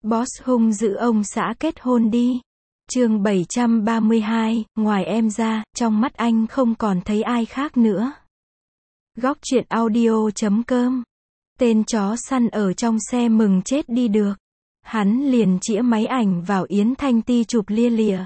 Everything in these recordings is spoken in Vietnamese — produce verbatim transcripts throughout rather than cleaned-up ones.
Boss hung dữ ông xã kết hôn đi. Chương bảy trăm ba mươi hai, ngoài em ra, trong mắt anh không còn thấy ai khác nữa. Góc truyện audio chấm com. Tên chó săn ở trong xe mừng chết đi được. Hắn liền chĩa máy ảnh vào Yến Thanh Ti chụp lia lịa.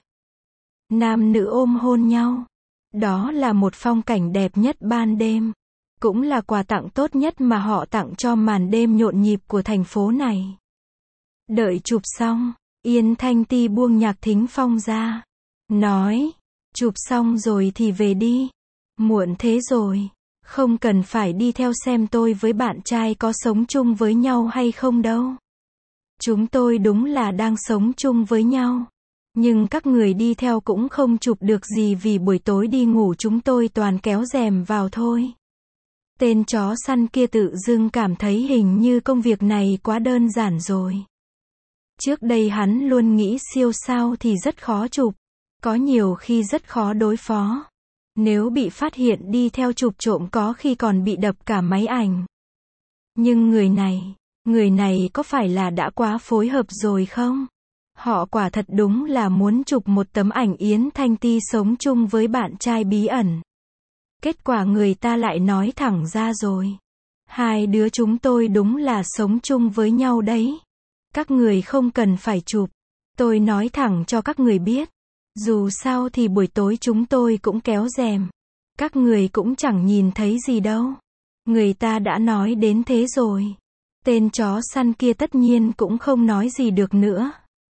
Nam nữ ôm hôn nhau. Đó là một phong cảnh đẹp nhất ban đêm. Cũng là quà tặng tốt nhất mà họ tặng cho màn đêm nhộn nhịp của thành phố này. Đợi chụp xong, Yến Thanh Ti buông Nhạc Thính Phong ra. Nói, chụp xong rồi thì về đi. Muộn thế rồi, không cần phải đi theo xem tôi với bạn trai có sống chung với nhau hay không đâu. Chúng tôi đúng là đang sống chung với nhau. Nhưng các người đi theo cũng không chụp được gì vì buổi tối đi ngủ chúng tôi toàn kéo rèm vào thôi. Tên chó săn kia tự dưng cảm thấy hình như công việc này quá đơn giản rồi. Trước đây hắn luôn nghĩ siêu sao thì rất khó chụp. Có nhiều khi rất khó đối phó. Nếu bị phát hiện đi theo chụp trộm có khi còn bị đập cả máy ảnh. Nhưng người này, người này có phải là đã quá phối hợp rồi không? Họ quả thật đúng là muốn chụp một tấm ảnh Yến Thanh Ti sống chung với bạn trai bí ẩn. Kết quả người ta lại nói thẳng ra rồi. Hai đứa chúng tôi đúng là sống chung với nhau đấy. Các người không cần phải chụp. Tôi nói thẳng cho các người biết. Dù sao thì buổi tối chúng tôi cũng kéo rèm. Các người cũng chẳng nhìn thấy gì đâu. Người ta đã nói đến thế rồi. Tên chó săn kia tất nhiên cũng không nói gì được nữa.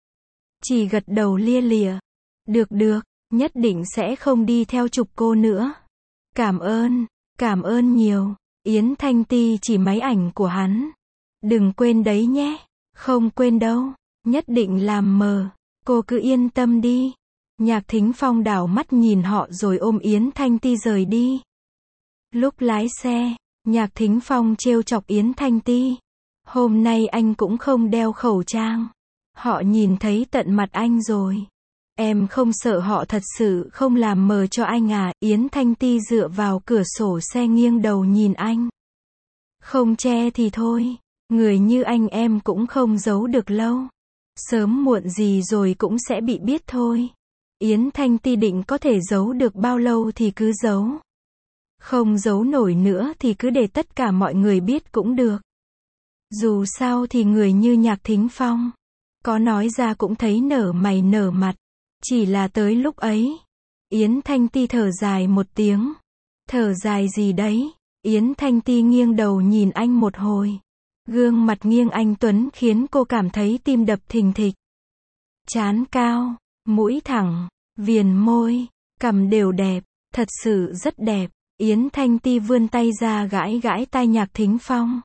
Chỉ gật đầu lia lịa. Được được, nhất định sẽ không đi theo chụp cô nữa. Cảm ơn, cảm ơn nhiều. Yến Thanh Ti chỉ máy ảnh của hắn. Đừng quên đấy nhé. Không quên đâu, nhất định làm mờ. Cô cứ yên tâm đi. Nhạc Thính Phong đảo mắt nhìn họ rồi ôm Yến Thanh Ti rời đi. Lúc lái xe, Nhạc Thính Phong trêu chọc Yến Thanh Ti. Hôm nay anh cũng không đeo khẩu trang. Họ nhìn thấy tận mặt anh rồi. Em không sợ họ thật sự không làm mờ cho anh à? Yến Thanh Ti dựa vào cửa sổ xe nghiêng đầu nhìn anh. Không che thì thôi. Người như anh em cũng không giấu được lâu. Sớm muộn gì rồi cũng sẽ bị biết thôi. Yến Thanh Ti định có thể giấu được bao lâu thì cứ giấu. Không giấu nổi nữa thì cứ để tất cả mọi người biết cũng được. Dù sao thì người như Nhạc Thính Phong, có nói ra cũng thấy nở mày nở mặt. Chỉ là tới lúc ấy, Yến Thanh Ti thở dài một tiếng. Thở dài gì đấy? Yến Thanh Ti nghiêng đầu nhìn anh một hồi. Gương mặt nghiêng anh tuấn khiến cô cảm thấy tim đập thình thịch. Trán cao, mũi thẳng, viền môi, cằm đều đẹp, thật sự rất đẹp. Yến Thanh Ti vươn tay ra gãi gãi tai Nhạc Thính Phong.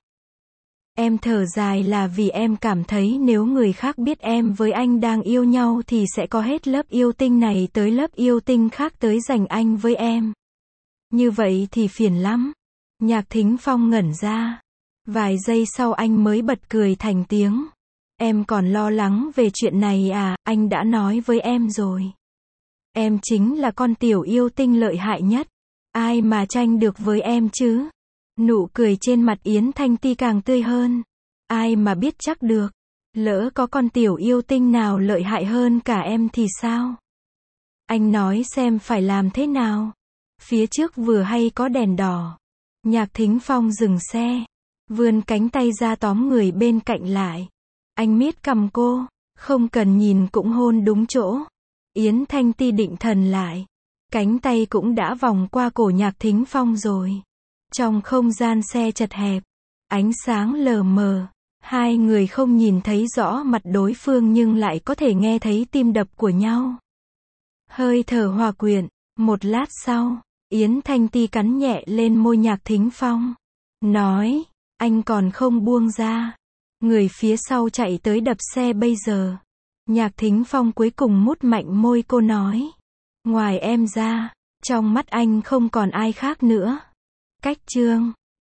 Em thở dài là vì em cảm thấy nếu người khác biết em với anh đang yêu nhau thì sẽ có hết lớp yêu tinh này tới lớp yêu tinh khác tới giành anh với em. Như vậy thì phiền lắm. Nhạc Thính Phong ngẩn ra. Vài giây sau anh mới bật cười thành tiếng. Em còn lo lắng về chuyện này à? Anh đã nói với em rồi. Em chính là con tiểu yêu tinh lợi hại nhất. Ai mà tranh được với em chứ? Nụ cười trên mặt Yến Thanh Ti càng tươi hơn. Ai mà biết chắc được. Lỡ có con tiểu yêu tinh nào lợi hại hơn cả em thì sao? Anh nói xem phải làm thế nào? Phía trước vừa hay có đèn đỏ. Nhạc Thính Phong dừng xe. Vươn cánh tay ra tóm người bên cạnh lại. Anh miết cằm cô. Không cần nhìn cũng hôn đúng chỗ. Yến Thanh Ti định thần lại. Cánh tay cũng đã vòng qua cổ Nhạc Thính Phong rồi. Trong không gian xe chật hẹp, ánh sáng lờ mờ, hai người không nhìn thấy rõ mặt đối phương nhưng lại có thể nghe thấy tim đập của nhau. Hơi thở hòa quyện, một lát sau, Yến Thanh Ti cắn nhẹ lên môi Nhạc Thính Phong. Nói, anh còn không buông ra. Người phía sau chạy tới đập xe bây giờ. Nhạc Thính Phong cuối cùng mút mạnh môi cô nói. Ngoài em ra, trong mắt anh không còn ai khác nữa. Cách chương